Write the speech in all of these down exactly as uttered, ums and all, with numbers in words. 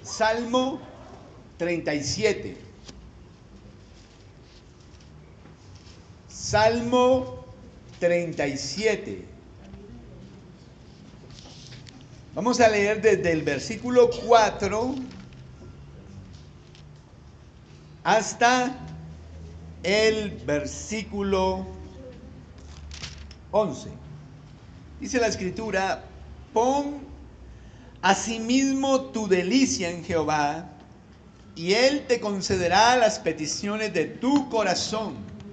Salmo treinta y siete. Salmo treinta y siete. Vamos a leer desde el versículo cuatro hasta el versículo once. Dice la escritura: pon asimismo tu delicia en Jehová, y Él te concederá las peticiones de tu corazón.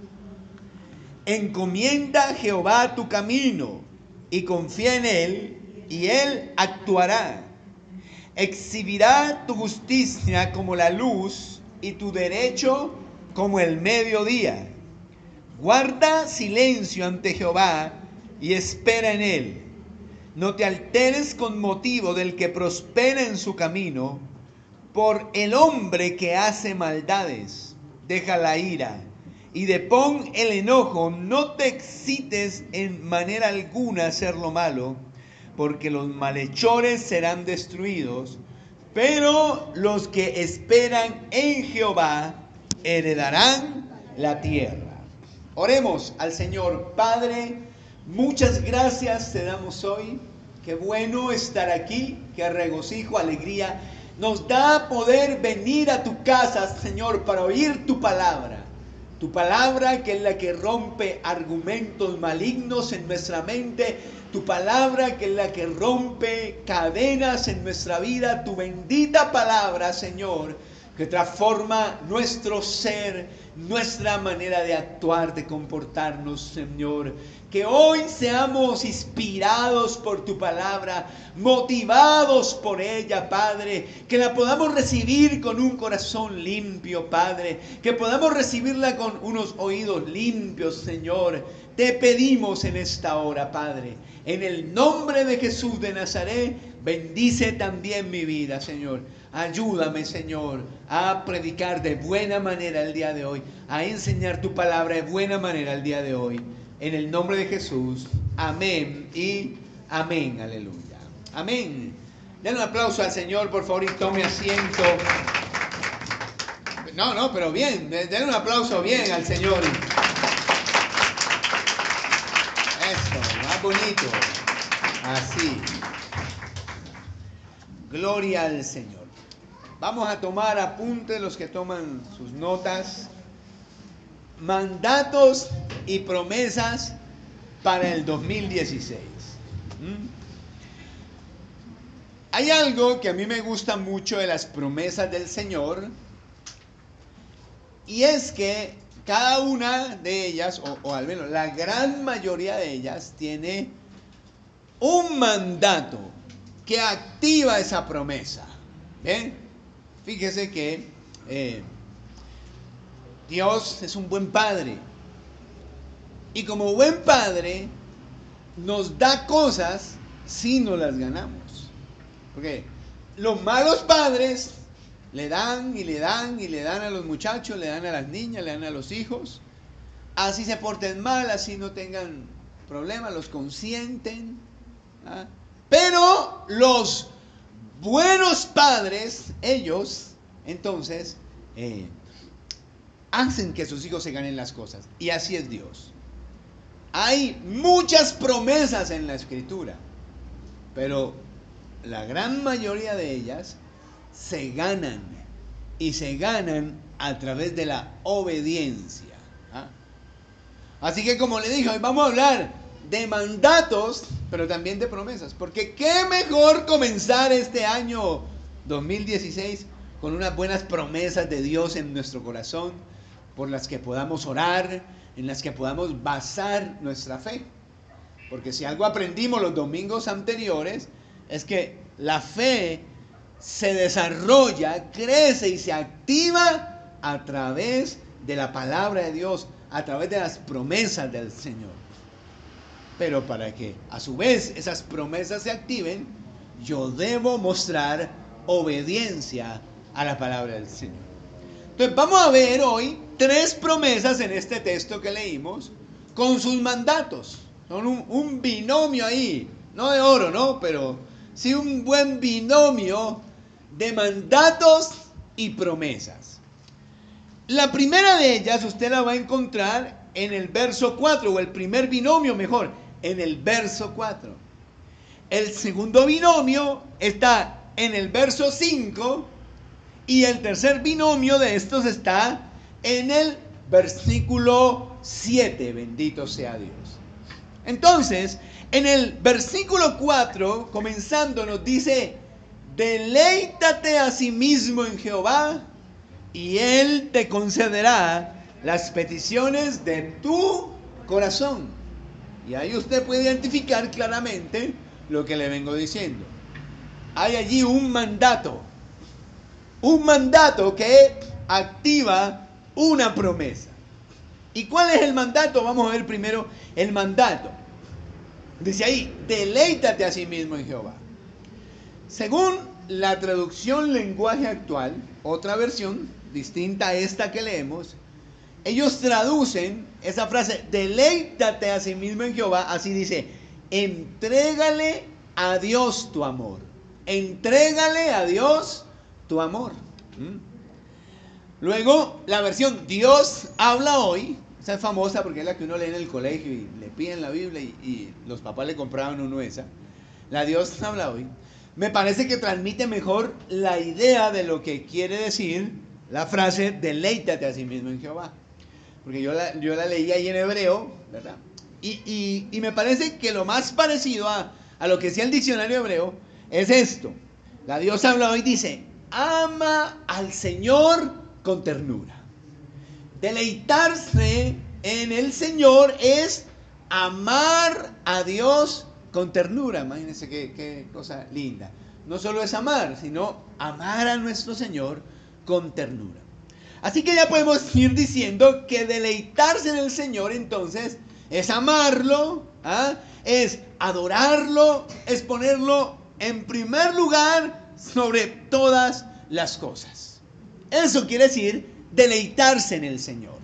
Encomienda a Jehová tu camino, y confía en Él, y Él actuará. Exhibirá tu justicia como la luz, y tu derecho como el mediodía. Guarda silencio ante Jehová, y espera en Él. No te alteres con motivo del que prospera en su camino, por el hombre que hace maldades. Deja la ira y depón el enojo. No te excites en manera alguna a hacer lo malo, porque los malhechores serán destruidos, pero los que esperan en Jehová heredarán la tierra. Oremos al Señor. Padre, muchas gracias te damos hoy. Qué bueno estar aquí, qué regocijo, alegría nos da poder venir a tu casa, Señor, para oír tu palabra. Tu palabra, que es la que rompe argumentos malignos en nuestra mente. Tu palabra, que es la que rompe cadenas en nuestra vida. Tu bendita palabra, Señor, que transforma nuestro ser, nuestra manera de actuar, de comportarnos, Señor. Que hoy seamos inspirados por tu palabra, motivados por ella, Padre. Que la podamos recibir con un corazón limpio, Padre. Que podamos recibirla con unos oídos limpios, Señor. Te pedimos en esta hora, Padre. En el nombre de Jesús de Nazaret, bendice también mi vida, Señor. Ayúdame, Señor, a predicar de buena manera el día de hoy, a enseñar tu palabra de buena manera el día de hoy. En el nombre de Jesús, amén y amén, aleluya. Amén. Den un aplauso al Señor, por favor, y tome asiento. No, no, pero bien, den un aplauso bien al Señor. Esto, más bonito. Así. Gloria al Señor. Vamos a tomar apuntes, los que toman sus notas. Mandatos y promesas para el dos mil dieciséis. ¿Mm? Hay algo que a mí me gusta mucho de las promesas del Señor, y es que cada una de ellas, o, o al menos la gran mayoría de ellas, tiene un mandato que activa esa promesa. ¿Bien? Fíjese que eh, Dios es un buen padre, y como buen padre nos da cosas si no las ganamos. Porque los malos padres le dan y le dan y le dan a los muchachos, le dan a las niñas, le dan a los hijos, así se porten mal, así no tengan problemas, los consienten, ¿ah? Pero los buenos padres, ellos, entonces, eh, hacen que sus hijos se ganen las cosas. Y así es Dios. Hay muchas promesas en la Escritura, pero la gran mayoría de ellas se ganan, y se ganan a través de la obediencia. ¿Ah? Así que, como le dije, hoy vamos a hablar de mandatos, pero también de promesas. Porque qué mejor comenzar este año dos mil dieciséis con unas buenas promesas de Dios en nuestro corazón, por las que podamos orar, en las que podamos basar nuestra fe. Porque si algo aprendimos los domingos anteriores, es que la fe se desarrolla, crece y se activa a través de la palabra de Dios, a través de las promesas del Señor. Pero para que a su vez esas promesas se activen, yo debo mostrar obediencia a la palabra del Señor. Entonces vamos a ver hoy tres promesas en este texto que leímos, con sus mandatos. Son un, un binomio ahí, no de oro, ¿no? Pero sí un buen binomio de mandatos y promesas. La primera de ellas usted la va a encontrar en el verso cuatro, o el primer binomio mejor, en el verso cuatro. El segundo binomio está en el verso cinco y el tercer binomio de estos está en el versículo siete. Bendito sea Dios. Entonces, en el versículo cuatro, comenzando, nos dice: deleítate a sí mismo en Jehová, y Él te concederá las peticiones de tu corazón. Y ahí usted puede identificar claramente lo que le vengo diciendo. Hay allí un mandato, un mandato que activa una promesa. ¿Y cuál es el mandato? Vamos a ver primero el mandato. Dice ahí: deleítate a sí mismo en Jehová. Según la traducción lenguaje actual, otra versión distinta a esta que leemos, ellos traducen esa frase, deleítate a sí mismo en Jehová, así dice: entrégale a Dios tu amor. Entrégale a Dios tu amor. ¿Mm? Luego, la versión Dios habla hoy, esa es famosa porque es la que uno lee en el colegio y le piden la Biblia y, y los papás le compraban uno esa. La Dios habla hoy. Me parece que transmite mejor la idea de lo que quiere decir la frase deleítate a sí mismo en Jehová. Porque yo la, yo la leí ahí en hebreo, ¿verdad? Y, y, y me parece que lo más parecido a, a lo que decía el diccionario hebreo es esto. La Dios habla hoy, dice: ama al Señor con ternura. Deleitarse en el Señor es amar a Dios con ternura. Imagínense qué, qué cosa linda. No solo es amar, sino amar a nuestro Señor con ternura. Así que ya podemos ir diciendo que deleitarse en el Señor entonces es amarlo, ¿ah? Es adorarlo, es ponerlo en primer lugar sobre todas las cosas. Eso quiere decir deleitarse en el Señor.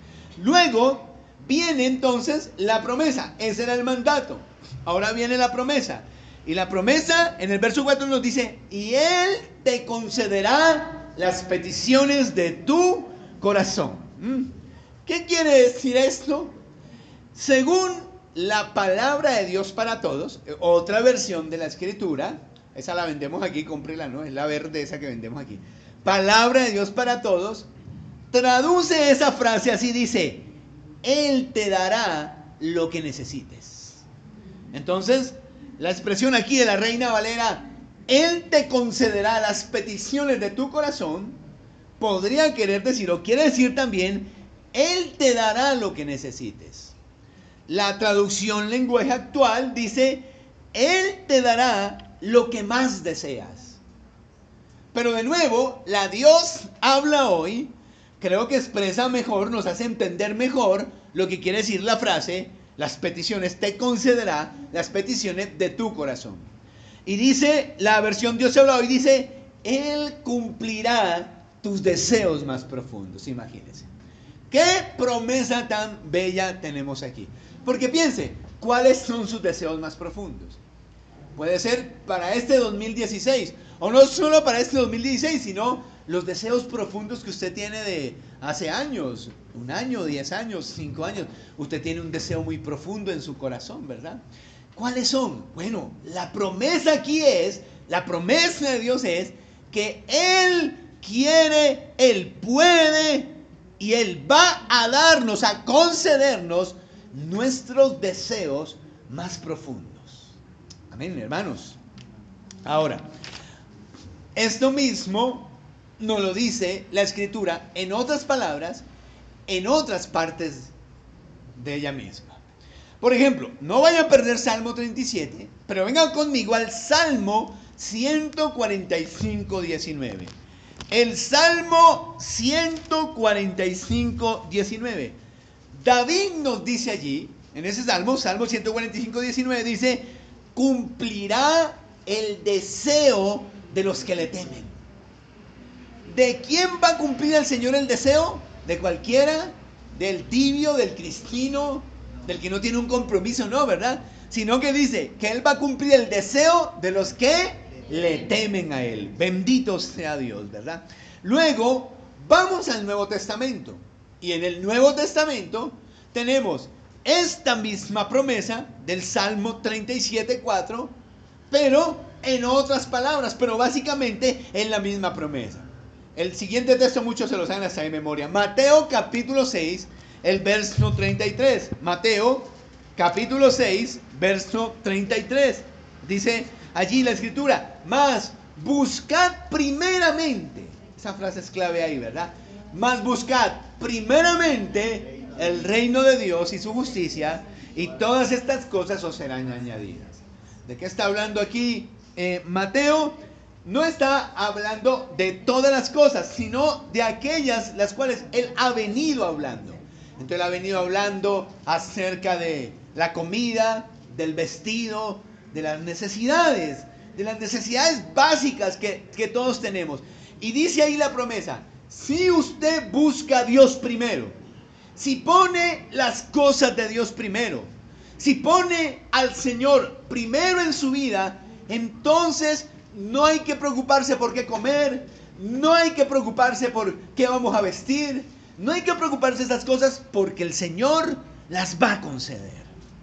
Luego viene entonces la promesa. Ese era el mandato. Ahora viene la promesa. Y la promesa en el verso cuatro nos dice: y Él te concederá las peticiones de tu corazón. ¿Qué quiere decir esto? Según la palabra de Dios para todos, otra versión de la escritura, esa la vendemos aquí, cómprela, ¿no? Es la verde esa que vendemos aquí. Palabra de Dios para todos, traduce esa frase así, dice: Él te dará lo que necesites. Entonces, la expresión aquí de la Reina Valera, Él te concederá las peticiones de tu corazón, podría querer decir, o quiere decir también, Él te dará lo que necesites. La traducción lenguaje actual dice: Él te dará lo que más deseas. Pero de nuevo, la Dios habla hoy, creo que expresa mejor, nos hace entender mejor lo que quiere decir la frase: las peticiones, te concederá las peticiones de tu corazón. Y dice, la versión Dios habla hoy, dice: Él cumplirá tus deseos más profundos. Imagínense. ¿Qué promesa tan bella tenemos aquí? Porque piense, ¿cuáles son sus deseos más profundos? Puede ser para este dos mil dieciséis, o no solo para este dos mil dieciséis, sino los deseos profundos que usted tiene de hace años, un año, diez años, cinco años. Usted tiene un deseo muy profundo en su corazón, ¿verdad? ¿Cuáles son? Bueno, la promesa aquí es, la promesa de Dios es que Él quiere, Él puede y Él va a darnos, a concedernos nuestros deseos más profundos. Amén, hermanos. Ahora, esto mismo nos lo dice la Escritura en otras palabras, en otras partes de ella misma. Por ejemplo, no vayan a perder Salmo treinta y siete, pero vengan conmigo al Salmo ciento cuarenta y cinco, diecinueve. El Salmo ciento cuarenta y cinco, diecinueve. David nos dice allí, en ese Salmo, Salmo ciento cuarenta y cinco, diecinueve, dice: cumplirá el deseo de los que le temen. ¿De quién va a cumplir el Señor el deseo? ¿De cualquiera? ¿Del tibio, del cristino, del que no tiene un compromiso? No, ¿verdad? Sino que dice que Él va a cumplir el deseo de los que le temen a Él. Bendito sea Dios, ¿verdad? Luego, vamos al Nuevo Testamento. Y en el Nuevo Testamento tenemos esta misma promesa del Salmo treinta y siete, cuatro, pero en otras palabras, pero básicamente en la misma promesa. El siguiente texto muchos se lo saben hasta de memoria. Mateo capítulo seis, el verso treinta y tres. Mateo capítulo seis, verso treinta y tres. Dice allí la escritura: mas buscad primeramente, esa frase es clave ahí, ¿verdad? Mas buscad primeramente el reino de Dios y su justicia, y todas estas cosas os serán añadidas. ¿De qué está hablando aquí eh, Mateo? No está hablando de todas las cosas, sino de aquellas las cuales él ha venido hablando. Entonces él ha venido hablando acerca de la comida, del vestido, de las necesidades, de las necesidades básicas que, que todos tenemos. Y dice ahí la promesa: si usted busca a Dios primero, si pone las cosas de Dios primero, si pone al Señor primero en su vida, entonces no hay que preocuparse por qué comer, no hay que preocuparse por qué vamos a vestir, no hay que preocuparse de esas cosas, porque el Señor las va a conceder.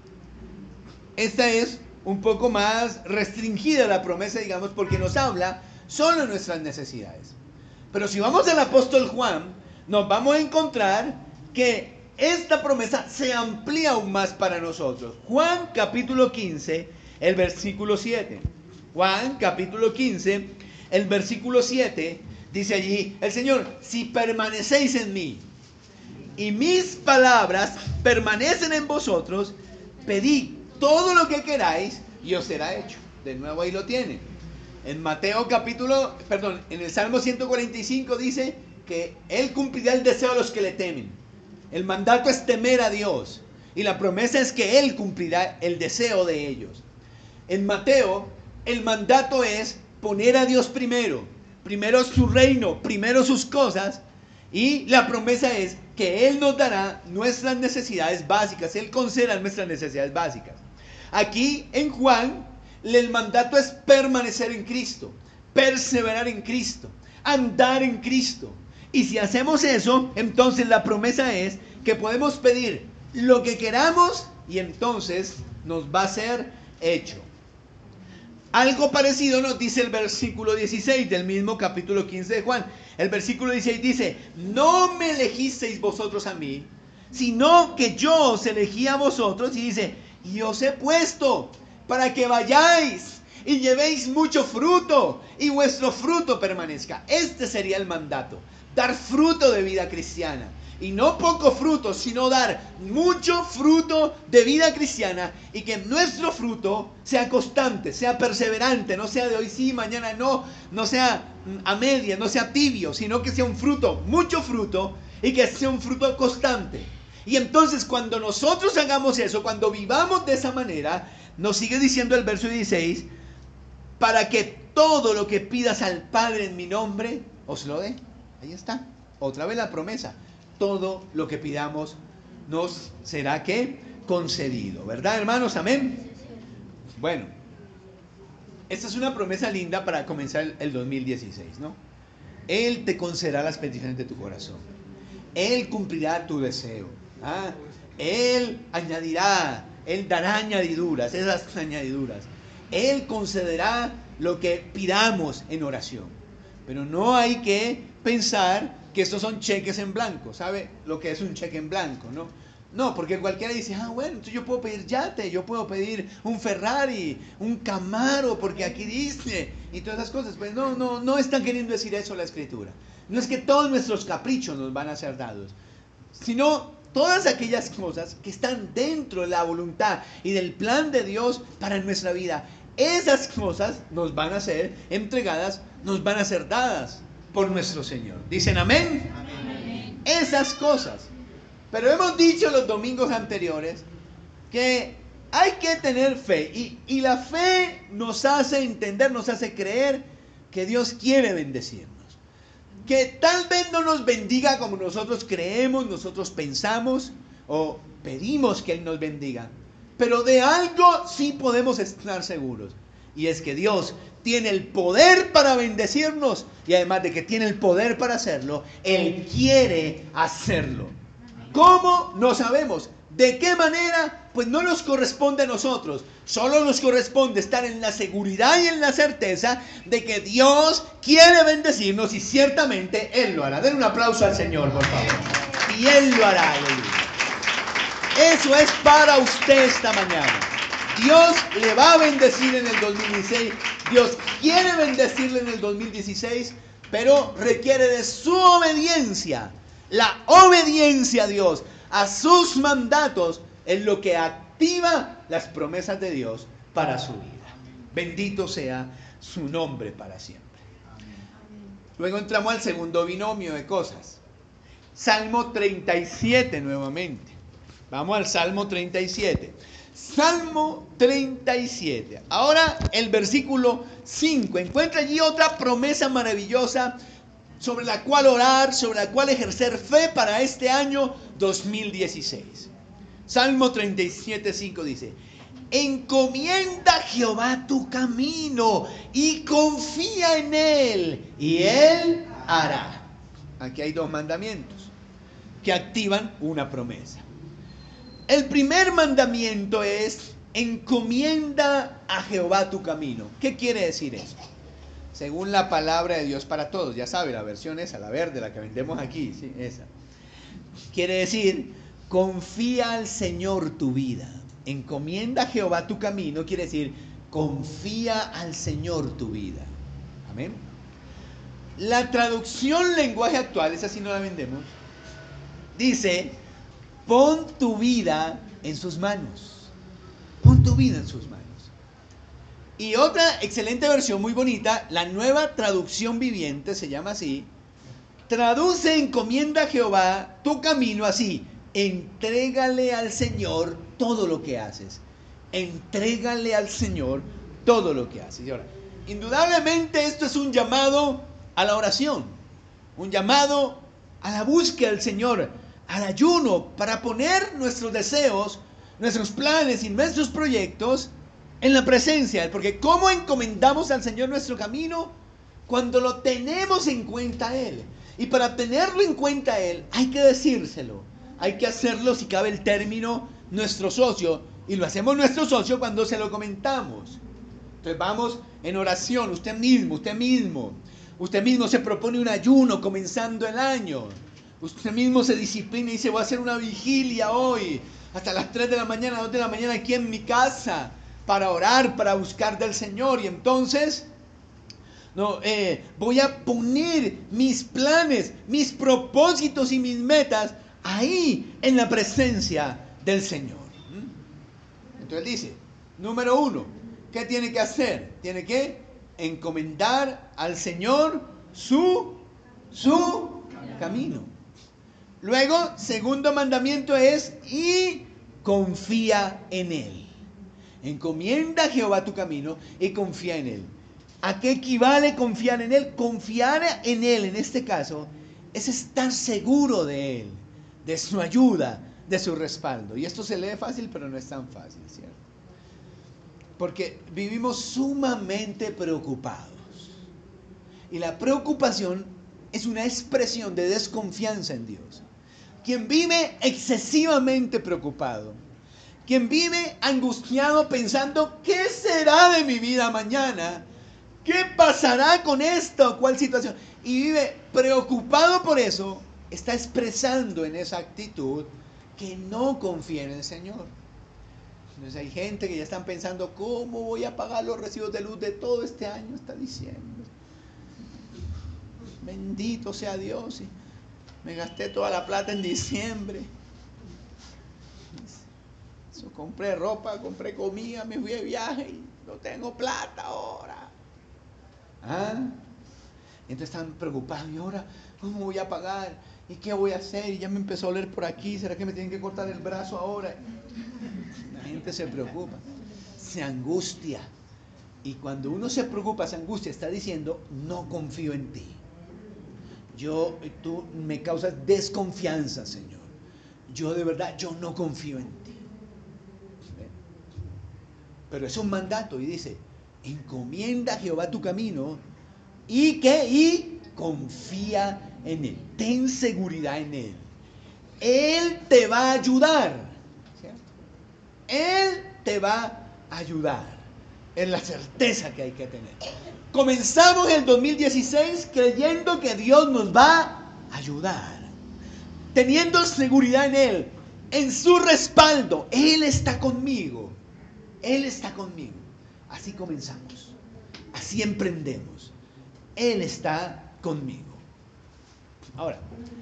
Esta es un poco más restringida la promesa, digamos, porque nos habla solo de nuestras necesidades. Pero si vamos al apóstol Juan, nos vamos a encontrar que esta promesa se amplía aún más para nosotros. Juan capítulo quince, el versículo siete. Juan capítulo quince, el versículo siete, dice allí el Señor: si permanecéis en mí y mis palabras permanecen en vosotros, pedid todo lo que queráis y os será hecho. De nuevo ahí lo tienen. En Mateo capítulo, perdón, en el Salmo ciento cuarenta y cinco dice que Él cumplirá el deseo de los que le temen. El mandato es temer a Dios, y la promesa es que Él cumplirá el deseo de ellos. En Mateo, el mandato es poner a Dios primero, primero su reino, primero sus cosas, y la promesa es que Él nos dará nuestras necesidades básicas, Él concederá nuestras necesidades básicas. Aquí en Juan, el mandato es permanecer en Cristo, perseverar en Cristo, andar en Cristo. Y si hacemos eso, entonces la promesa es que podemos pedir lo que queramos y entonces nos va a ser hecho. Algo parecido nos dice el versículo dieciséis del mismo capítulo quince de Juan. El versículo dieciséis dice: no me elegisteis vosotros a mí, sino que yo os elegí a vosotros. Y dice: y os he puesto para que vayáis y llevéis mucho fruto, y vuestro fruto permanezca. Este sería el mandato: dar fruto de vida cristiana. Y no poco fruto, sino dar mucho fruto de vida cristiana, y que nuestro fruto sea constante, sea perseverante, no sea de hoy sí, mañana no, no sea a media, no sea tibio, sino que sea un fruto, mucho fruto, y que sea un fruto constante. Y entonces cuando nosotros hagamos eso, cuando vivamos de esa manera, nos sigue diciendo el verso dieciséis: para que todo lo que pidas al Padre en mi nombre, os lo dé. Ahí está, otra vez la promesa. Todo lo que pidamos nos será ¿qué? Concedido, ¿verdad, hermanos? Amén. Bueno, esta es una promesa linda para comenzar el dos mil dieciséis, ¿no? Él te concederá las peticiones de tu corazón. Él cumplirá tu deseo. ¿ah? Él añadirá, Él dará añadiduras, esas añadiduras. Él concederá lo que pidamos en oración. Pero no hay que pensar que estos son cheques en blanco. ¿Sabe lo que es un cheque en blanco? No, no, porque cualquiera dice: ah, bueno, entonces yo puedo pedir yate, yo puedo pedir un Ferrari, un Camaro, porque aquí dice, y todas esas cosas. Pues no, no, no está queriendo decir eso la Escritura. No es que todos nuestros caprichos nos van a ser dados, sino todas aquellas cosas que están dentro de la voluntad y del plan de Dios para nuestra vida. Esas cosas nos van a ser entregadas, nos van a ser dadas por nuestro Señor. ¿Dicen amén? Amén. Esas cosas. Pero hemos dicho los domingos anteriores que hay que tener fe. Y, y la fe nos hace entender, nos hace creer que Dios quiere bendecirnos. Que tal vez no nos bendiga como nosotros creemos, nosotros pensamos o pedimos que Él nos bendiga. Pero de algo sí podemos estar seguros: Y es que Dios tiene el poder para bendecirnos y además de que tiene el poder para hacerlo, Él quiere hacerlo. ¿Cómo? No sabemos. ¿De qué manera? Pues no nos corresponde a nosotros. Solo nos corresponde estar en la seguridad y en la certeza de que Dios quiere bendecirnos y ciertamente Él lo hará. Den un aplauso al Señor, por favor. Y Él lo hará. Aleluya. Eso es para usted esta mañana. Dios le va a bendecir en el dos mil dieciséis. Dios quiere bendecirle en el dos mil dieciséis, pero requiere de su obediencia. La obediencia a Dios, a sus mandatos, es lo que activa las promesas de Dios para su vida. Bendito sea su nombre para siempre. Luego entramos al segundo binomio de cosas. Salmo treinta y siete nuevamente. Vamos al Salmo treinta y siete. Salmo treinta y siete. Ahora el versículo cinco. Encuentra allí otra promesa maravillosa sobre la cual orar, sobre la cual ejercer fe para este año dos mil dieciséis. Salmo treinta y siete, cinco dice: encomienda a Jehová tu camino y confía en Él, y Él hará. Aquí hay dos mandamientos que activan una promesa. El primer mandamiento es: encomienda a Jehová tu camino. ¿Qué quiere decir eso? Según la palabra de Dios para todos, ya sabe, la versión esa, la verde, la que vendemos aquí, ¿sí? Esa. Quiere decir, confía al Señor tu vida. Encomienda a Jehová tu camino, quiere decir, confía al Señor tu vida. Amén. La traducción lenguaje actual, esa sí no la vendemos, dice: pon tu vida en sus manos. Pon tu vida en sus manos. Y otra excelente versión muy bonita, la Nueva Traducción Viviente, se llama así. Traduce: encomienda a Jehová tu camino así: entrégale al Señor todo lo que haces. Entrégale al Señor todo lo que haces. Y ahora, indudablemente esto es un llamado a la oración, un llamado a la búsqueda del Señor, al ayuno, para poner nuestros deseos, nuestros planes y nuestros proyectos en la presencia de Él. Porque ¿cómo encomendamos al Señor nuestro camino? Cuando lo tenemos en cuenta a Él. Y para tenerlo en cuenta a Él, hay que decírselo. Hay que hacerlo, si cabe el término, nuestro socio. Y lo hacemos nuestro socio cuando se lo comentamos. Entonces vamos en oración, usted mismo, usted mismo. Usted mismo se propone un ayuno comenzando el año. Usted mismo se disciplina y dice: voy a hacer una vigilia hoy, hasta las tres de la mañana, dos de la mañana aquí en mi casa, para orar, para buscar del Señor. Y entonces, no, eh, voy a poner mis planes, mis propósitos y mis metas ahí en la presencia del Señor. Entonces dice, número uno, ¿qué tiene que hacer? Tiene que encomendar al Señor su, su camino. Luego, segundo mandamiento es: y confía en Él. Encomienda a Jehová tu camino y confía en Él. ¿A qué equivale confiar en Él? Confiar en Él, en este caso, es estar seguro de Él, de su ayuda, de su respaldo. Y esto se lee fácil, pero no es tan fácil, ¿cierto? Porque vivimos sumamente preocupados. Y la preocupación es una expresión de desconfianza en Dios. Quien vive excesivamente preocupado, quien vive angustiado pensando: ¿qué será de mi vida mañana? ¿Qué pasará con esta o cual situación? Y vive preocupado por eso, está expresando en esa actitud que no confía en el Señor. Entonces hay gente que ya están pensando: ¿cómo voy a pagar los recibos de luz de todo este año? Está diciendo. Bendito sea Dios. Me gasté toda la plata en diciembre. So, compré ropa, compré comida, me fui de viaje y no tengo plata ahora. ¿Ah? Entonces están preocupados: ¿y ahora cómo voy a pagar? ¿Y qué voy a hacer? Y ya me empezó a oler por aquí. ¿Será que me tienen que cortar el brazo ahora? La gente se preocupa, se angustia. Y cuando uno se preocupa, se angustia, está diciendo: no confío en ti. Yo, tú me causas desconfianza, Señor. Yo de verdad, yo no confío en ti. Pero es un mandato y dice: Encomienda a Jehová tu camino y que y confía en Él. Ten seguridad en Él. Él te va a ayudar. ¿Cierto? Él te va a ayudar. Es la certeza que hay que tener. Comenzamos el dos mil dieciséis creyendo que Dios nos va a ayudar. Teniendo seguridad en Él, en su respaldo. Él está conmigo. Él está conmigo. Así comenzamos. Así emprendemos. Él está conmigo. Ahora,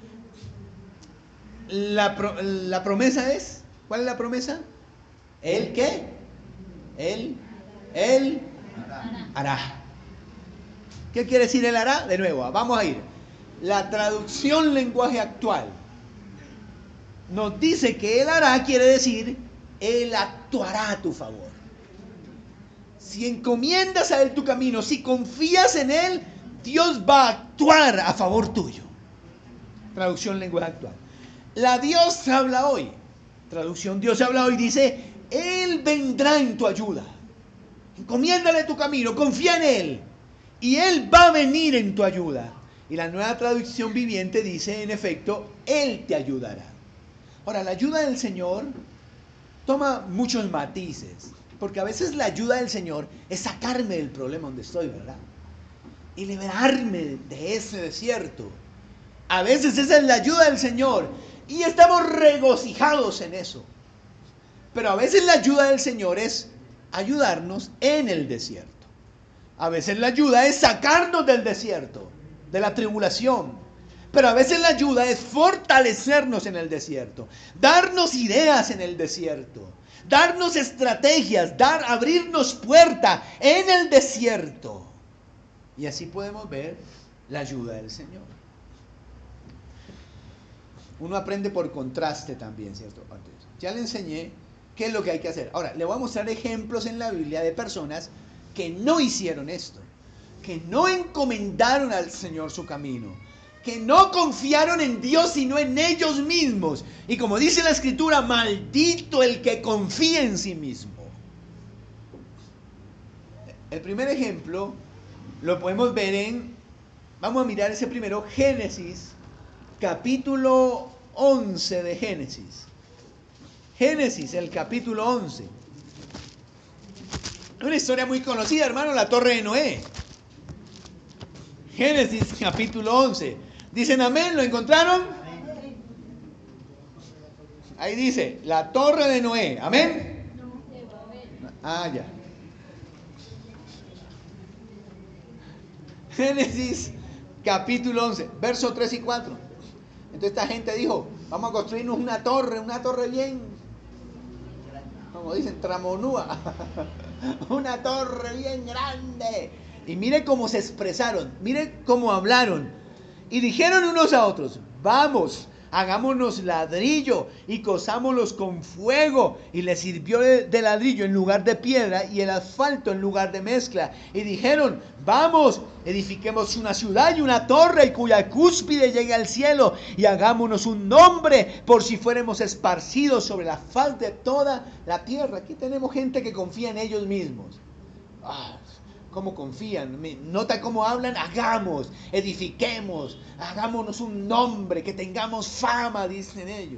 la, pro, la promesa es, ¿cuál es la promesa? ¿El qué? Él, Él hará. ¿Qué quiere decir Él hará? De nuevo, vamos a ir. La traducción lenguaje actual nos dice que Él hará, quiere decir, Él actuará a tu favor. Si encomiendas a Él tu camino, si confías en Él, Dios va a actuar a favor tuyo. Traducción lenguaje actual. La Dios habla hoy. Traducción Dios habla hoy dice, Él vendrá en tu ayuda. Encomiéndale tu camino, confía en Él. Y Él va a venir en tu ayuda. Y la nueva traducción viviente dice, en efecto, Él te ayudará. Ahora, la ayuda del Señor toma muchos matices. Porque a veces la ayuda del Señor es sacarme del problema donde estoy, ¿verdad? Y liberarme de ese desierto. A veces esa es la ayuda del Señor. Y estamos regocijados en eso. Pero a veces la ayuda del Señor es ayudarnos en el desierto. A veces la ayuda es sacarnos del desierto, de la tribulación. Pero a veces la ayuda es fortalecernos en el desierto. Darnos ideas en el desierto. Darnos estrategias, dar, abrirnos puerta en el desierto. Y así podemos ver la ayuda del Señor. Uno aprende por contraste también, ¿cierto? Ya le enseñé qué es lo que hay que hacer. Ahora, le voy a mostrar ejemplos en la Biblia de personas que no hicieron esto, que no encomendaron al Señor su camino, que no confiaron en Dios sino en ellos mismos. Y como dice la Escritura, maldito el que confía en sí mismo. El primer ejemplo lo podemos ver en, vamos a mirar ese primero, Génesis, capítulo once de Génesis. Génesis, el capítulo once. Una historia muy conocida, hermano, la Torre de Noé. Génesis, capítulo once. Dicen amén, ¿lo encontraron? Ahí dice, la Torre de Noé. ¿Amén? Ah, ya. Génesis, capítulo once, versos tres y cuatro. Entonces esta gente dijo, vamos a construirnos una torre, una torre bien, como dicen, tramonúa. Una torre bien grande. Y mire cómo se expresaron, mire cómo hablaron. Y dijeron unos a otros, vamos, hagámonos ladrillo y cosámoslos con fuego. Y les sirvió de, de ladrillo en lugar de piedra y el asfalto en lugar de mezcla. Y dijeron, vamos, edifiquemos una ciudad y una torre y cuya cúspide llegue al cielo. Y hagámonos un nombre por si fuéramos esparcidos sobre la faz de toda la tierra. Aquí tenemos gente que confía en ellos mismos. Ah, ¿cómo confían? Nota cómo hablan. Hagamos, edifiquemos, hagámonos un nombre, que tengamos fama, dicen ellos.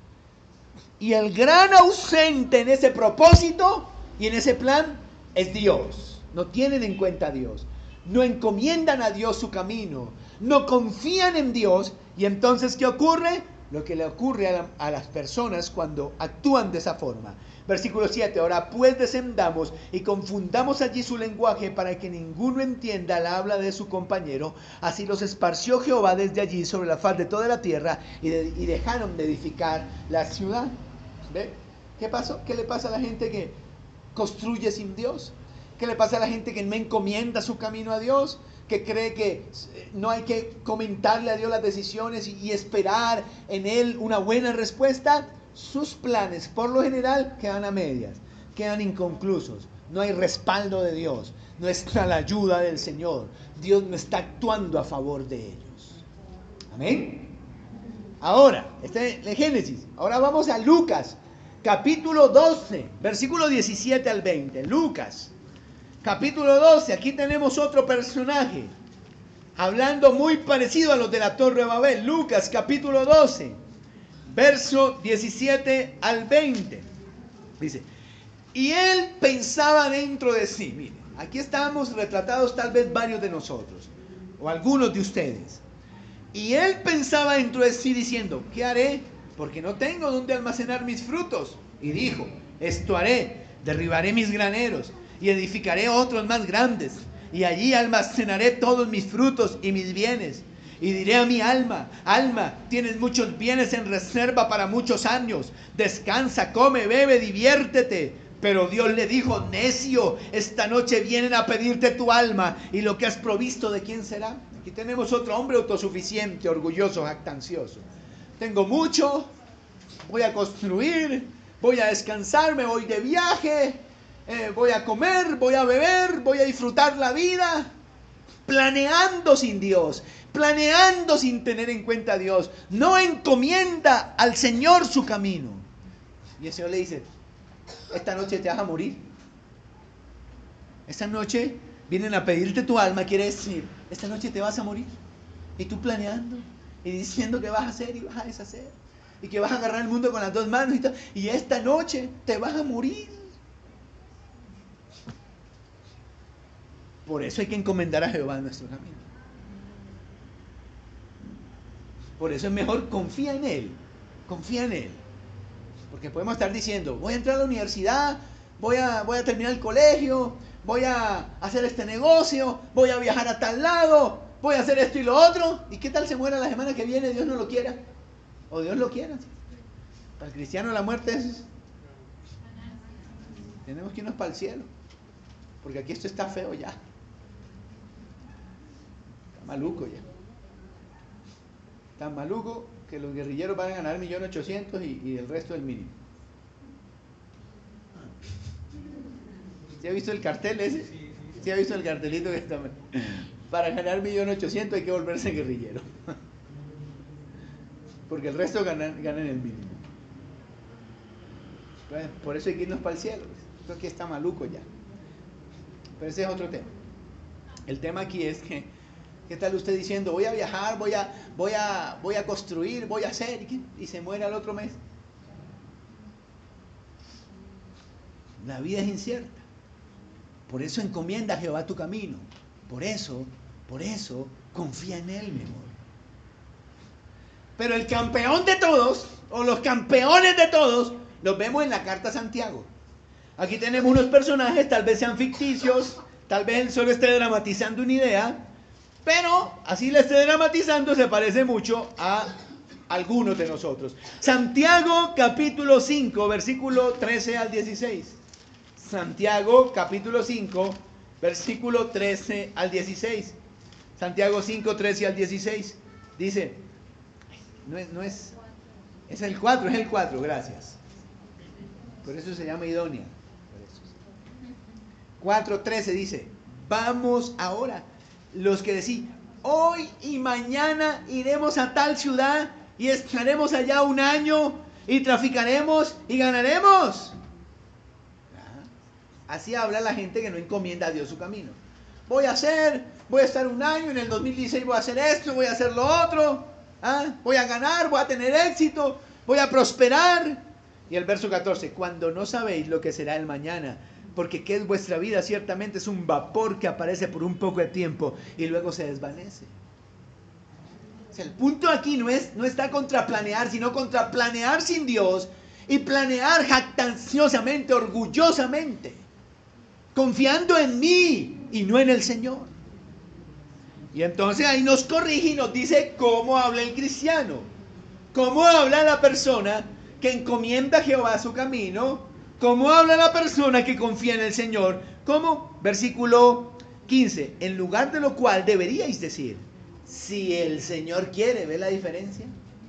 Y el gran ausente en ese propósito y en ese plan es Dios. No tienen en cuenta a Dios. No encomiendan a Dios su camino. No confían en Dios. Y entonces, ¿qué ocurre? Lo que le ocurre a, la, a las personas cuando actúan de esa forma. Versículo siete, ahora pues descendamos y confundamos allí su lenguaje para que ninguno entienda la habla de su compañero. Así los esparció Jehová desde allí sobre la faz de toda la tierra y, de, y dejaron de edificar la ciudad. ¿Ve? ¿Qué pasó? ¿Qué le pasa a la gente que construye sin Dios? ¿Qué le pasa a la gente que no encomienda su camino a Dios? Que cree que no hay que comentarle a Dios las decisiones y, y esperar en Él una buena respuesta. Sus planes, por lo general, quedan a medias, quedan inconclusos. No hay respaldo de Dios, no está la ayuda del Señor. Dios no está actuando a favor de ellos. Amén. Ahora, este es Génesis. Ahora vamos a Lucas, capítulo doce, versículo diecisiete al veinte. Lucas, Capítulo doce, aquí tenemos otro personaje, hablando muy parecido a los de la Torre de Babel. Lucas capítulo doce, verso diecisiete al veinte. Dice, y él pensaba dentro de sí. Mire, aquí estamos retratados tal vez varios de nosotros, o algunos de ustedes. Y él pensaba dentro de sí diciendo, ¿qué haré? Porque no tengo donde almacenar mis frutos. Y dijo, esto haré, derribaré mis graneros y edificaré otros más grandes, y allí almacenaré todos mis frutos y mis bienes. Y diré a mi alma, alma, tienes muchos bienes en reserva para muchos años, descansa, come, bebe, diviértete. Pero Dios le dijo, necio, esta noche vienen a pedirte tu alma, y lo que has provisto, ¿de quién será? Aquí tenemos otro hombre autosuficiente, orgulloso, jactancioso. Tengo mucho, voy a construir, voy a descansar, me voy de viaje, eh, voy a comer, voy a beber, voy a disfrutar la vida, planeando sin Dios, planeando sin tener en cuenta a Dios. No encomienda al Señor su camino. Y el Señor le dice, esta noche te vas a morir. Esta noche vienen a pedirte tu alma, quiere decir, esta noche te vas a morir. Y tú planeando y diciendo que vas a hacer y vas a deshacer, y que vas a agarrar el mundo con las dos manos y tal, y esta noche te vas a morir. Por eso hay que encomendar a Jehová nuestro camino. Por eso es mejor confía en Él, confía en Él. Porque podemos estar diciendo, voy a entrar a la universidad, voy a, voy a terminar el colegio, voy a hacer este negocio, voy a viajar a tal lado, voy a hacer esto y lo otro. ¿Y qué tal se muera la semana que viene? Dios no lo quiera. O Dios lo quiera. Para el cristiano la muerte es... Tenemos que irnos para el cielo. Porque aquí esto está feo ya. Está maluco ya. Tan maluco que los guerrilleros van a ganar un millón ochocientos mil y, y el resto del mínimo. ¿Sí ha visto el cartel ese? ¿Sí ha visto el cartelito que está? Para ganar un millón ochocientos mil hay que volverse guerrillero. Porque el resto ganan, ganan el mínimo. Pues, por eso hay que irnos para el cielo. Esto aquí está maluco ya. Pero ese es otro tema. El tema aquí es que, ¿qué tal usted diciendo, voy a viajar, voy a, voy a, voy a construir, voy a hacer, y, y se muere al otro mes? La vida es incierta. Por eso encomienda a Jehová tu camino. Por eso, por eso, confía en Él, mi amor. Pero el campeón de todos, o los campeones de todos, los vemos en la carta a Santiago. Aquí tenemos unos personajes, tal vez sean ficticios, tal vez él solo esté dramatizando una idea, pero así le esté dramatizando, se parece mucho a algunos de nosotros. Santiago capítulo cinco, versículo trece al dieciséis. Santiago capítulo cinco, versículo trece al dieciséis. Santiago cinco, trece al dieciséis. Dice, no es, no es, es el cuatro, es el cuatro, gracias. Por eso se llama idónea. cuatro, trece dice, vamos ahora, los que decís, hoy y mañana iremos a tal ciudad y estaremos allá un año y traficaremos y ganaremos. Así habla la gente que no encomienda a Dios su camino. Voy a hacer, voy a estar un año, en el dos mil dieciséis voy a hacer esto, voy a hacer lo otro, ¿ah? Voy a ganar, voy a tener éxito, voy a prosperar. Y el verso catorce, cuando no sabéis lo que será el mañana, porque qué es vuestra vida, ciertamente es un vapor que aparece por un poco de tiempo y luego se desvanece. O sea, el punto aquí no, es, no está contra planear, sino contra planear sin Dios y planear jactanciosamente, orgullosamente, confiando en mí y no en el Señor. Y entonces ahí nos corrige y nos dice cómo habla el cristiano, cómo habla la persona que encomienda a Jehová su camino, cómo habla la persona que confía en el Señor. ¿Cómo? Versículo quince, en lugar de lo cual deberíais decir, si el Señor quiere, ¿ve la diferencia?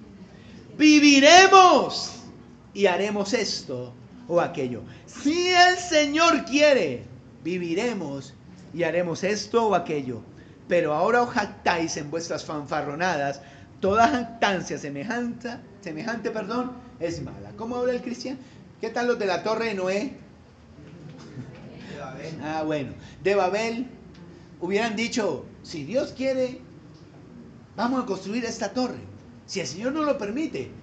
Viviremos y haremos esto o aquello. Si el Señor quiere, viviremos y haremos esto o aquello. Pero ahora os jactáis en vuestras fanfarronadas. Toda jactancia semejante, semejante, perdón, es mala. ¿Cómo habla el cristiano? ¿Qué tal los de la Torre de Noé? Babel. Ah, bueno. De Babel hubieran dicho, si Dios quiere, vamos a construir esta torre. Si el Señor no lo permite,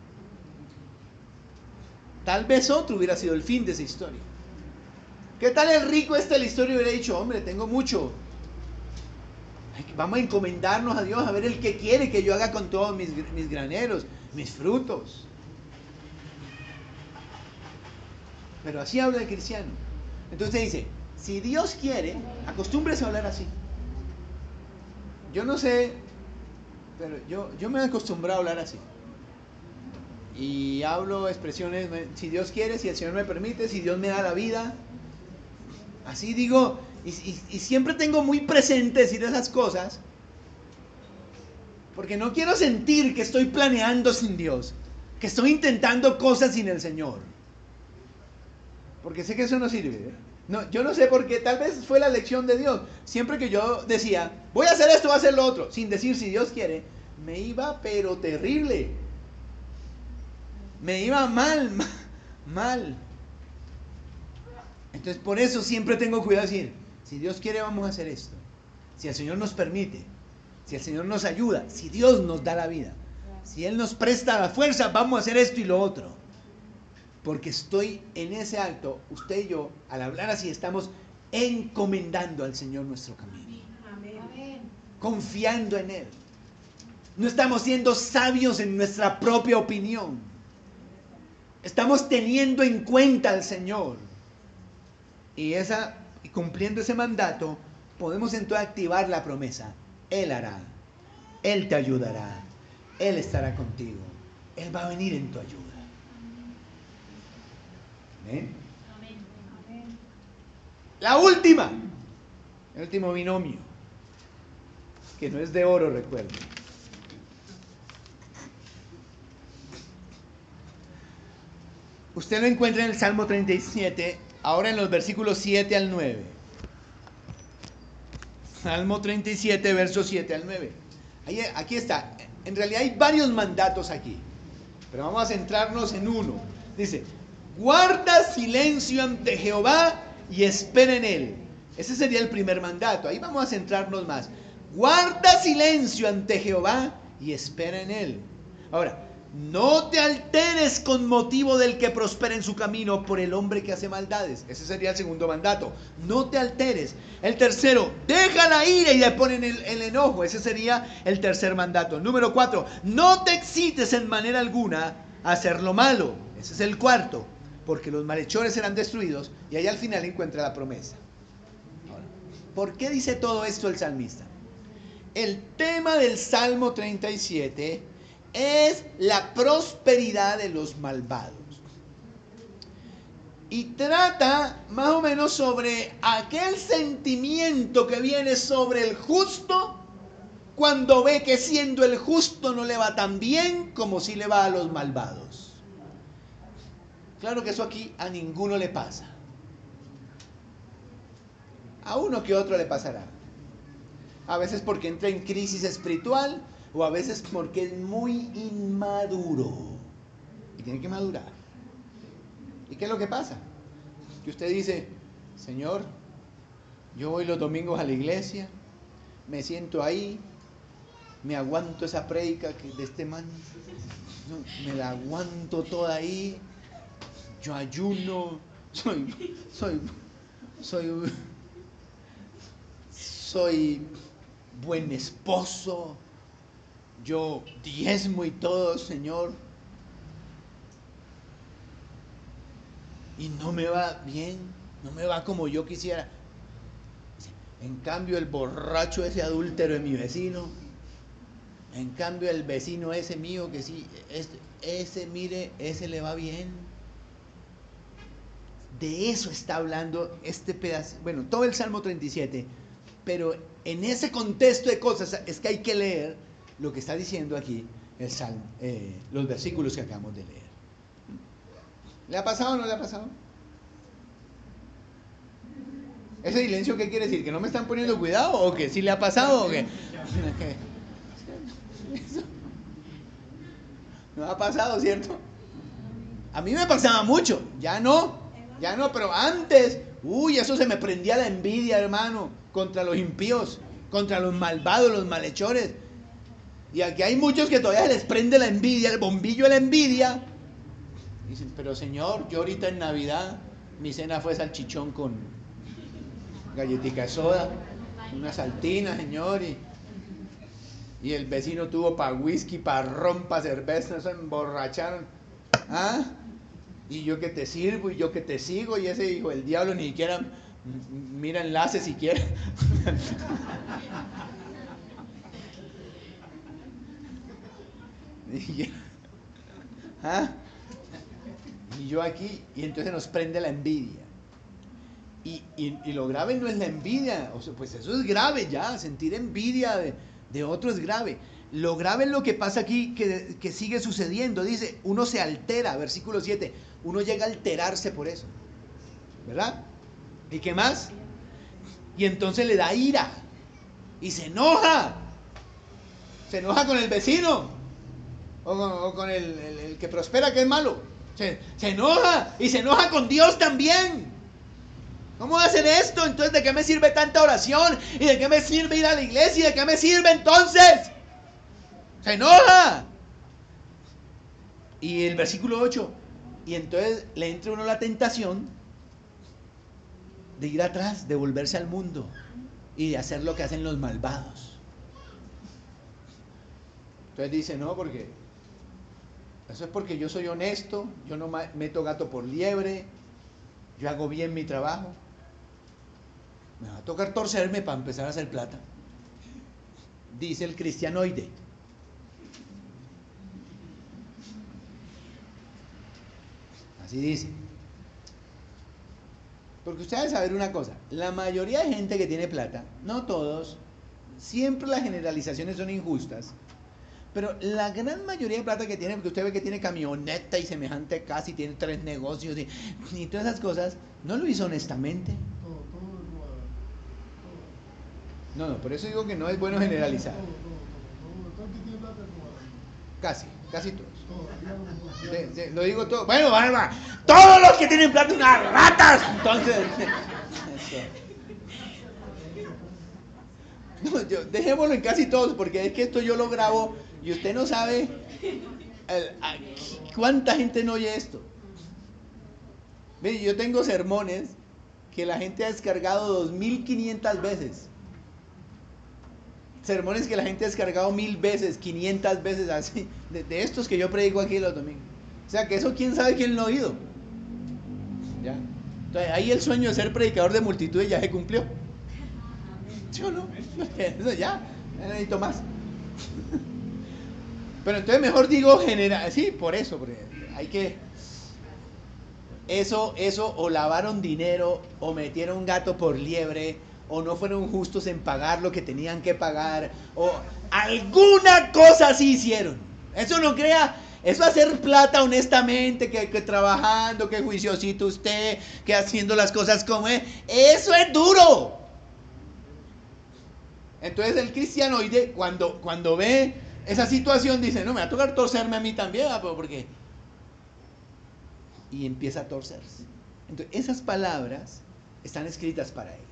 tal vez otro hubiera sido el fin de esa historia. ¿Qué tal el rico este de la historia hubiera dicho, hombre, tengo mucho, vamos a encomendarnos a Dios, a ver el que quiere que yo haga con todos mis, mis graneros, mis frutos? Pero así habla el cristiano. Entonces dice, si Dios quiere, acostúmbrese a hablar así. Yo no sé, pero yo, yo me he acostumbrado a hablar así. Y hablo expresiones, si Dios quiere, si el Señor me permite, si Dios me da la vida. Así digo, y, y, y siempre tengo muy presente decir esas cosas, porque no quiero sentir que estoy planeando sin Dios, que estoy intentando cosas sin el Señor. Porque sé que eso no sirve. ¿eh? No, yo no sé por qué, tal vez fue la lección de Dios. Siempre que yo decía, voy a hacer esto, voy a hacer lo otro, sin decir si Dios quiere, me iba pero terrible. Me iba mal, mal. Entonces por eso siempre tengo cuidado de decir, si Dios quiere vamos a hacer esto. Si el Señor nos permite, si el Señor nos ayuda, si Dios nos da la vida, si Él nos presta la fuerza, vamos a hacer esto y lo otro. Porque estoy en ese acto, usted y yo, al hablar así, estamos encomendando al Señor nuestro camino. Amén. Confiando en Él. No estamos siendo sabios en nuestra propia opinión. Estamos teniendo en cuenta al Señor. Y esa, y cumpliendo ese mandato, podemos entonces activar la promesa. Él hará. Él te ayudará. Él estará contigo. Él va a venir en tu ayuda. ¿Eh? Amén. La última, el último binomio, que no es de oro, recuerden. Usted lo encuentra en el Salmo treinta y siete, ahora en los versículos siete al nueve. Salmo treinta y siete, versos siete al nueve. Ahí, aquí está. En realidad hay varios mandatos aquí, pero vamos a centrarnos en uno. Dice, guarda silencio ante Jehová y espera en Él. Ese sería el primer mandato. Ahí vamos a centrarnos más. Guarda silencio ante Jehová y espera en Él. Ahora, no te alteres con motivo del que prospera en su camino por el hombre que hace maldades. Ese sería el segundo mandato. No te alteres. El tercero, deja la ira y le ponen el, el enojo. Ese sería el tercer mandato. Número cuatro, no te excites en manera alguna a hacer lo malo. Ese es el cuarto. Porque los malhechores serán destruidos, y ahí al final encuentra la promesa. Ahora, ¿por qué dice todo esto el salmista? El tema del Salmo treinta y siete es la prosperidad de los malvados. Y trata más o menos sobre aquel sentimiento que viene sobre el justo cuando ve que siendo el justo no le va tan bien como si le va a los malvados. Claro que eso aquí a ninguno le pasa. A uno que otro le pasará. A veces porque entra en crisis espiritual o a veces porque es muy inmaduro y tiene que madurar. ¿Y qué es lo que pasa? Que usted dice, Señor, yo voy los domingos a la iglesia, me siento ahí, me aguanto esa prédica de este man, me la aguanto toda ahí. Yo ayuno, soy, soy, soy, soy buen esposo, yo diezmo y todo, Señor, y no me va bien, no me va como yo quisiera. En cambio el borracho ese adúltero de mi vecino, en cambio el vecino ese mío que sí, ese, ese mire, ese le va bien. De eso está hablando este pedazo, bueno, todo el Salmo treinta y siete, pero en ese contexto de cosas es que hay que leer lo que está diciendo aquí el Salmo, eh, los versículos que acabamos de leer. ¿Le ha pasado o no le ha pasado? ¿Ese silencio qué quiere decir? ¿Que no me están poniendo cuidado o que sí le ha pasado o qué? No ha pasado, ¿cierto? A mí me pasaba mucho, ya no. Ya no, pero antes, Uy, eso se me prendía la envidia, hermano, contra los impíos, contra los malvados, los malhechores. Y aquí hay muchos que todavía les prende la envidia, el bombillo de la envidia. Dicen, pero Señor, yo ahorita en Navidad, mi cena fue salchichón con galletica de soda, una saltina, Señor, y, y el vecino tuvo para whisky, para ron, para cerveza, se emborracharon. ¿Ah? Y yo que te sirvo, y yo que te sigo, y ese hijo del diablo ni siquiera mira enlace siquiera. Y, ¿ah? Y yo aquí, y entonces nos prende la envidia. Y, y, y lo grave no es la envidia, o sea, pues eso es grave ya, sentir envidia de, de otro es grave. Lo grave es lo que pasa aquí, que, que sigue sucediendo. Dice, uno se altera, versículo siete, uno llega a alterarse por eso, ¿verdad? ¿Y qué más? Y entonces le da ira, y se enoja, se enoja con el vecino, o con, o con el, el, el que prospera, que es malo, se, se enoja, y se enoja con Dios también. ¿Cómo va a hacer esto? Entonces, ¿de qué me sirve tanta oración? ¿Y de qué me sirve ir a la iglesia? ¿Y de qué me sirve entonces? Se enoja. Y el versículo ocho, y entonces le entra uno la tentación de ir atrás, de volverse al mundo y de hacer lo que hacen los malvados. Entonces dice, no, porque eso es porque yo soy honesto, yo no meto gato por liebre, yo hago bien mi trabajo. Me va a tocar torcerme para empezar a hacer plata, dice el cristianoide. Así dice. Porque usted debe saber una cosa, la mayoría de gente que tiene plata, no todos, siempre las generalizaciones son injustas, pero la gran mayoría de plata que tiene, porque usted ve que tiene camioneta y semejante casa y tiene tres negocios y, y todas esas cosas, no lo hizo honestamente. No, no, por eso digo que no es bueno generalizar. Casi, casi todos. De, de, lo digo todo. Bueno, va, va. Todos los que tienen plata, unas ratas. Entonces, eso. No, yo, dejémoslo en casi todos, porque es que esto yo lo grabo y usted no sabe el, a, cuánta gente no oye esto. Mire, yo tengo sermones que la gente ha descargado dos mil quinientas veces. Sermones que la gente ha descargado mil veces, quinientas veces, así, de, de estos que yo predico aquí los domingos. O sea que eso quién sabe quién lo ha oído. ¿Ya? Entonces ahí el sueño de ser predicador de multitudes ya se cumplió. ¿Sí o no? Eso ya, no necesito más. Pero entonces mejor digo general, sí, por eso, porque hay que... Eso, eso, o lavaron dinero, o metieron gato por liebre, o no fueron justos en pagar lo que tenían que pagar, o alguna cosa sí hicieron. Eso no crea, eso hacer plata honestamente, que, que trabajando, que juiciosito usted, que haciendo las cosas como es, eso es duro. Entonces el cristianoide, cuando, cuando ve esa situación, dice, no, me va a tocar torcerme a mí también, porque... Y empieza a torcerse. Entonces esas palabras están escritas para él.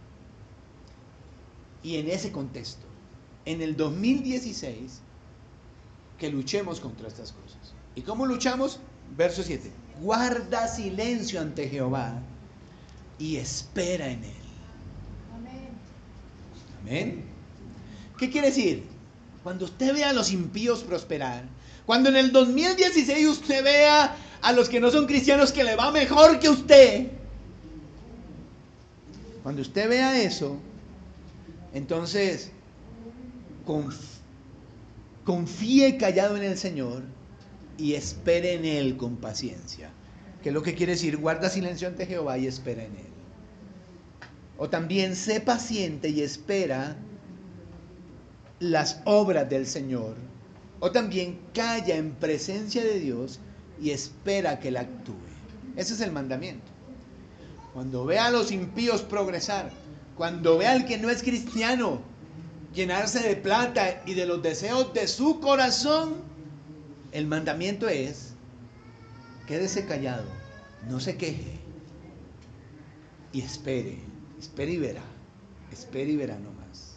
Y en ese contexto, en el dos mil dieciséis, que luchemos contra estas cosas. ¿Y cómo luchamos? Verso siete. Guarda silencio ante Jehová y espera en él. Amén. Amén. ¿Qué quiere decir? Cuando usted vea a los impíos prosperar, cuando en el dos mil dieciséis usted vea a los que no son cristianos que le va mejor que usted, cuando usted vea eso, entonces confíe callado en el Señor y espere en Él con paciencia. ¿Qué es lo que quiere decir? Guarda silencio ante Jehová y espera en Él. O también sé paciente y espera las obras del Señor. O también calla en presencia de Dios y espera que Él actúe. Ese es el mandamiento. Cuando vea a los impíos progresar, cuando vea al que no es cristiano llenarse de plata y de los deseos de su corazón, el mandamiento es: quédese callado, no se queje, y espere, espere y verá, espere y verá nomás.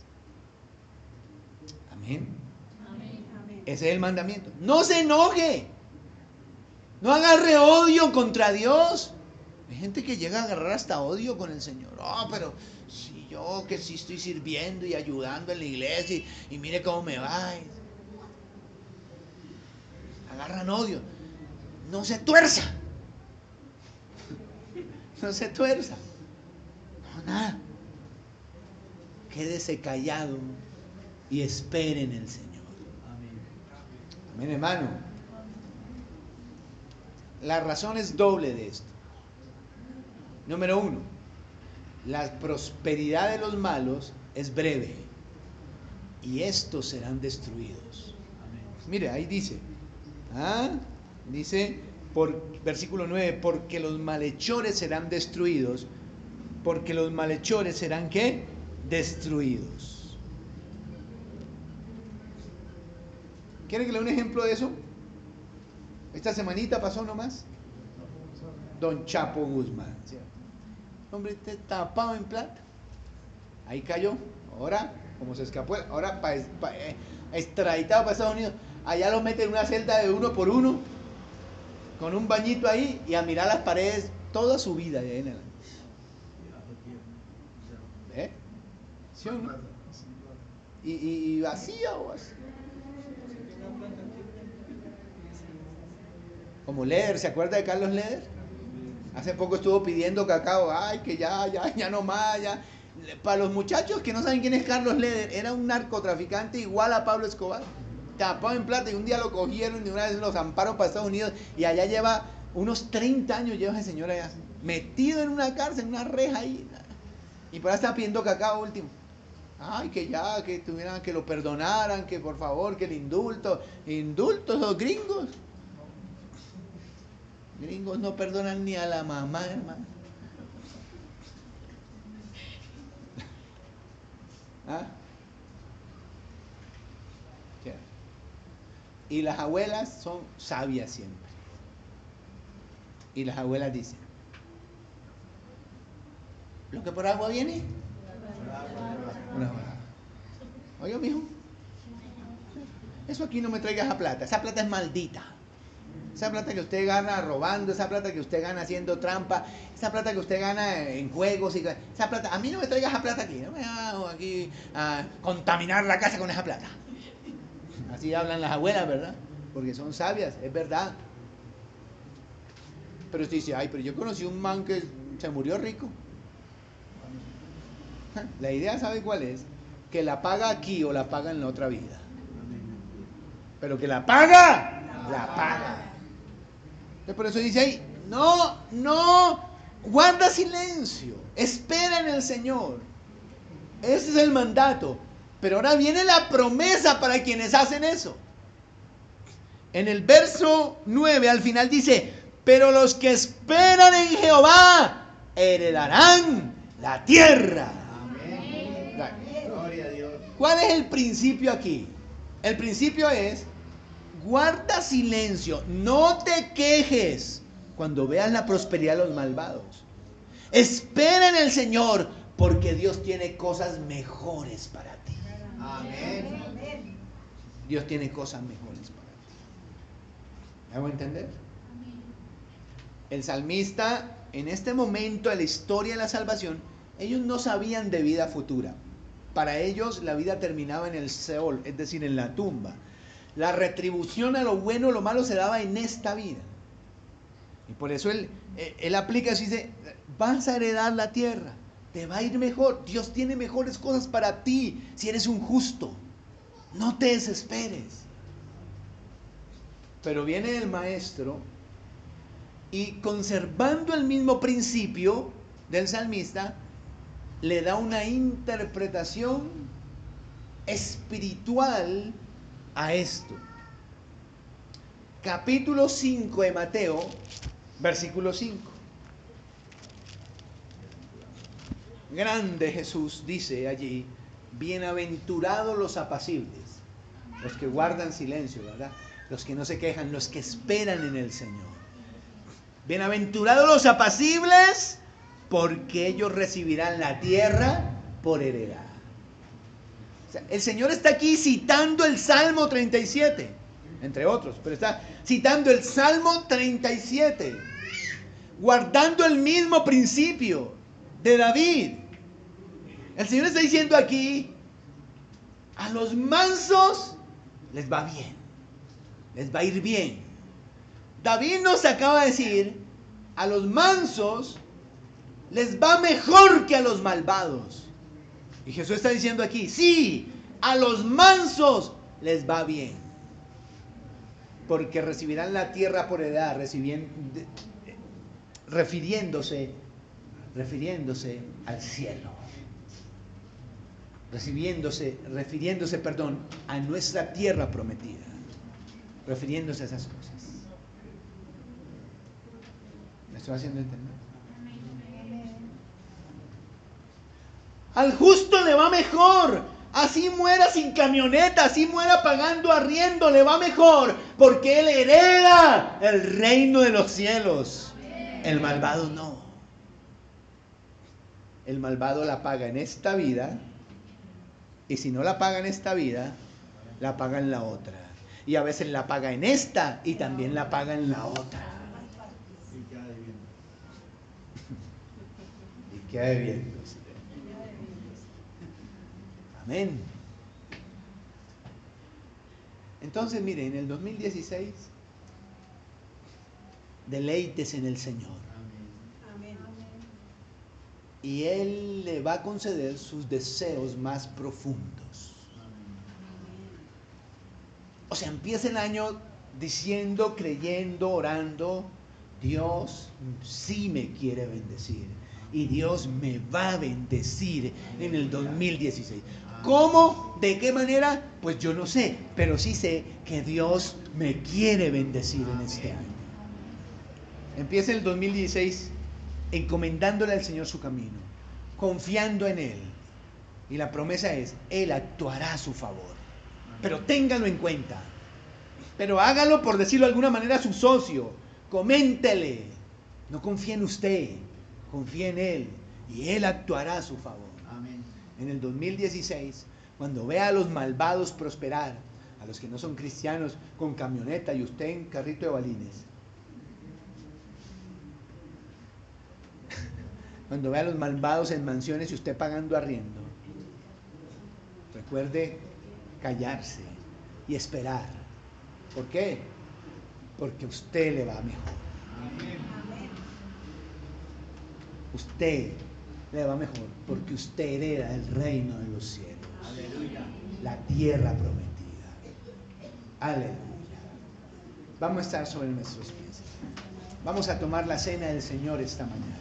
Amén. Amén. Amén. Ese es el mandamiento. No se enoje, no agarre odio contra Dios. Hay gente que llega a agarrar hasta odio con el Señor. Oh, pero si yo que sí estoy sirviendo y ayudando en la iglesia y, y mire cómo me va. Agarran odio. No se tuerza. No se tuerza. No, nada. Quédese callado y espere en el Señor. Amén. Amén, hermano. La razón es doble de esto. Número uno, la prosperidad de los malos es breve y estos serán destruidos. Amén. Mire, ahí dice, ¿ah? dice, por, versículo nueve, porque los malhechores serán destruidos, porque los malhechores serán, ¿qué? Destruidos. ¿Quieren que le dé un ejemplo de eso? Esta semanita pasó nomás. Don Chapo Guzmán, ¿cierto? Hombre, este tapado en plata. Ahí cayó. Ahora, como se escapó, ahora pa, pa, eh, extraditado para Estados Unidos. Allá lo meten en una celda de uno por uno, con un bañito ahí y a mirar las paredes toda su vida. De ahí en el... ¿Eh? ¿Sí o no? ¿Y, y, y vacía o vacía? Como Leder, ¿se acuerda de Carlos Leder? Hace poco estuvo pidiendo cacao, ay, que ya, ya, ya no más, ya. Para los muchachos que no saben quién es Carlos Leder, era un narcotraficante igual a Pablo Escobar, tapado en plata, y un día lo cogieron y una vez lo zamparon para Estados Unidos, y allá lleva unos treinta años, lleva ese señor allá, metido en una cárcel, en una reja ahí, y por ahí está pidiendo cacao último. Ay, que ya, que tuvieran, que lo perdonaran, que por favor, que el indulto, indultos los gringos. Gringos no perdonan ni a la mamá, hermano. ¿Ah? ¿Qué? Y las abuelas son sabias siempre. Y las abuelas dicen, ¿lo que por agua viene? Una agua. Oiga, mijo, eso aquí no me traigas a plata. Esa plata es maldita. Esa plata que usted gana robando, esa plata que usted gana haciendo trampa, esa plata que usted gana en juegos, y esa plata, a mí no me traigas esa plata aquí, no me hago aquí a contaminar la casa con esa plata. Así hablan las abuelas, ¿verdad? Porque son sabias, es verdad. Pero usted dice, ay, pero yo conocí un man que se murió rico. La idea, ¿sabe cuál es? Que la paga aquí o la paga en la otra vida. Pero que la paga, la paga. Entonces por eso dice ahí, no, no, guarda silencio, espera en el Señor. Ese es el mandato. Pero ahora viene la promesa para quienes hacen eso. En el verso nueve al final dice, pero los que esperan en Jehová heredarán la tierra. Amén. Gloria a Dios. ¿Cuál es el principio aquí? El principio es, guarda silencio, no te quejes cuando veas la prosperidad de los malvados. Espera en el Señor, porque Dios tiene cosas mejores para ti. Amén. Dios tiene cosas mejores para ti. ¿Me hago entender? El salmista, en este momento de la historia de la salvación, ellos no sabían de vida futura. Para ellos la vida terminaba en el Seol, es decir, en la tumba. La retribución a lo bueno o lo malo se daba en esta vida. Y por eso él, él aplica y dice, vas a heredar la tierra, te va a ir mejor. Dios tiene mejores cosas para ti si eres un justo. No te desesperes. Pero viene el maestro y conservando el mismo principio del salmista, le da una interpretación espiritual a esto. Capítulo cinco de Mateo, versículo cinco. Grande Jesús dice allí, bienaventurados los apacibles, los que guardan silencio, ¿verdad? Los que no se quejan, los que esperan en el Señor. Bienaventurados los apacibles, porque ellos recibirán la tierra por heredad. O sea, el Señor está aquí citando el Salmo treinta y siete, entre otros, pero está citando el Salmo treinta y siete, guardando el mismo principio de David. El Señor está diciendo aquí, a los mansos les va bien, les va a ir bien. David nos acaba de decir, a los mansos les va mejor que a los malvados. Y Jesús está diciendo aquí, sí, a los mansos les va bien, porque recibirán la tierra por heredad, recibiendo, refiriéndose, refiriéndose al cielo, recibiéndose, refiriéndose, perdón, a nuestra tierra prometida, refiriéndose a esas cosas. ¿Me estoy haciendo entender? Al justo le va mejor, así muera sin camioneta, así muera pagando arriendo, le va mejor, porque él hereda el reino de los cielos. El malvado no. El malvado la paga en esta vida, y si no la paga en esta vida, la paga en la otra. Y a veces la paga en esta y también la paga en la otra. Y queda debiendo. Amén. Entonces, mire, en el dos mil dieciséis, deleites en el Señor. Amén. Y Él le va a conceder sus deseos más profundos. O sea, empieza el año diciendo, creyendo, orando, Dios sí me quiere bendecir. Y Dios me va a bendecir en el dos mil dieciséis. ¿Cómo? ¿De qué manera? Pues yo no sé, pero sí sé que Dios me quiere bendecir en este año. Empieza el dos mil dieciséis encomendándole al Señor su camino, confiando en Él. Y la promesa es, Él actuará a su favor. Pero téngalo en cuenta. Pero hágalo, por decirlo de alguna manera, a su socio. Coméntele. No confíe en usted, confíe en Él. Y Él actuará a su favor. Amén. En el dos mil dieciséis, cuando vea a los malvados prosperar, a los que no son cristianos con camioneta y usted en carrito de balines, cuando vea a los malvados en mansiones y usted pagando arriendo, recuerde callarse y esperar. ¿Por qué? Porque a usted le va mejor. Amén. Usted le va mejor porque usted hereda el reino de los cielos. Aleluya. La tierra prometida. Aleluya. Vamos a estar sobre nuestros pies. Vamos a tomar la cena del Señor esta mañana.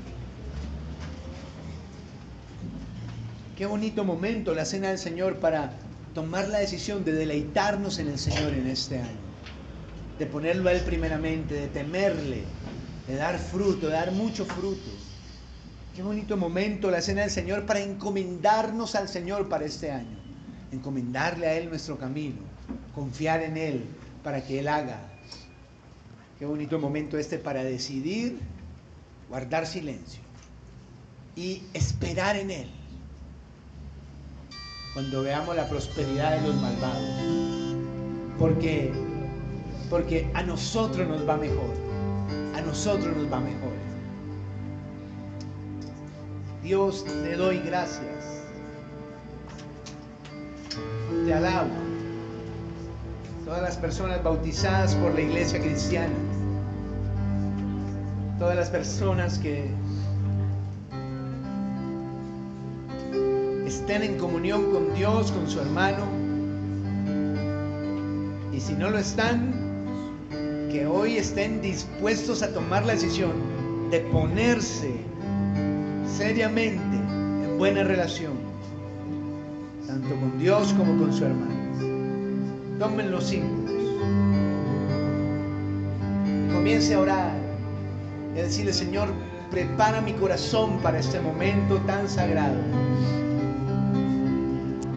Qué bonito momento la cena del Señor para tomar la decisión de deleitarnos en el Señor en este año. De ponerlo a Él primeramente, de temerle, de dar fruto, de dar mucho fruto. Qué bonito momento la cena del Señor para encomendarnos al Señor para este año. Encomendarle a Él nuestro camino. Confiar en Él para que Él haga. Qué bonito momento este para decidir guardar silencio y esperar en Él. Cuando veamos la prosperidad de los malvados. Porque, porque a nosotros nos va mejor. A nosotros nos va mejor. Dios, te doy gracias. Te alabo. Todas las personas bautizadas por la iglesia cristiana. Todas las personas que estén en comunión con Dios, con su hermano. Y si no lo están, que hoy estén dispuestos a tomar la decisión de ponerse seriamente en buena relación, tanto con Dios como con su hermano. Tomen los símbolos. Comience a orar y a decirle, Señor, prepara mi corazón para este momento tan sagrado.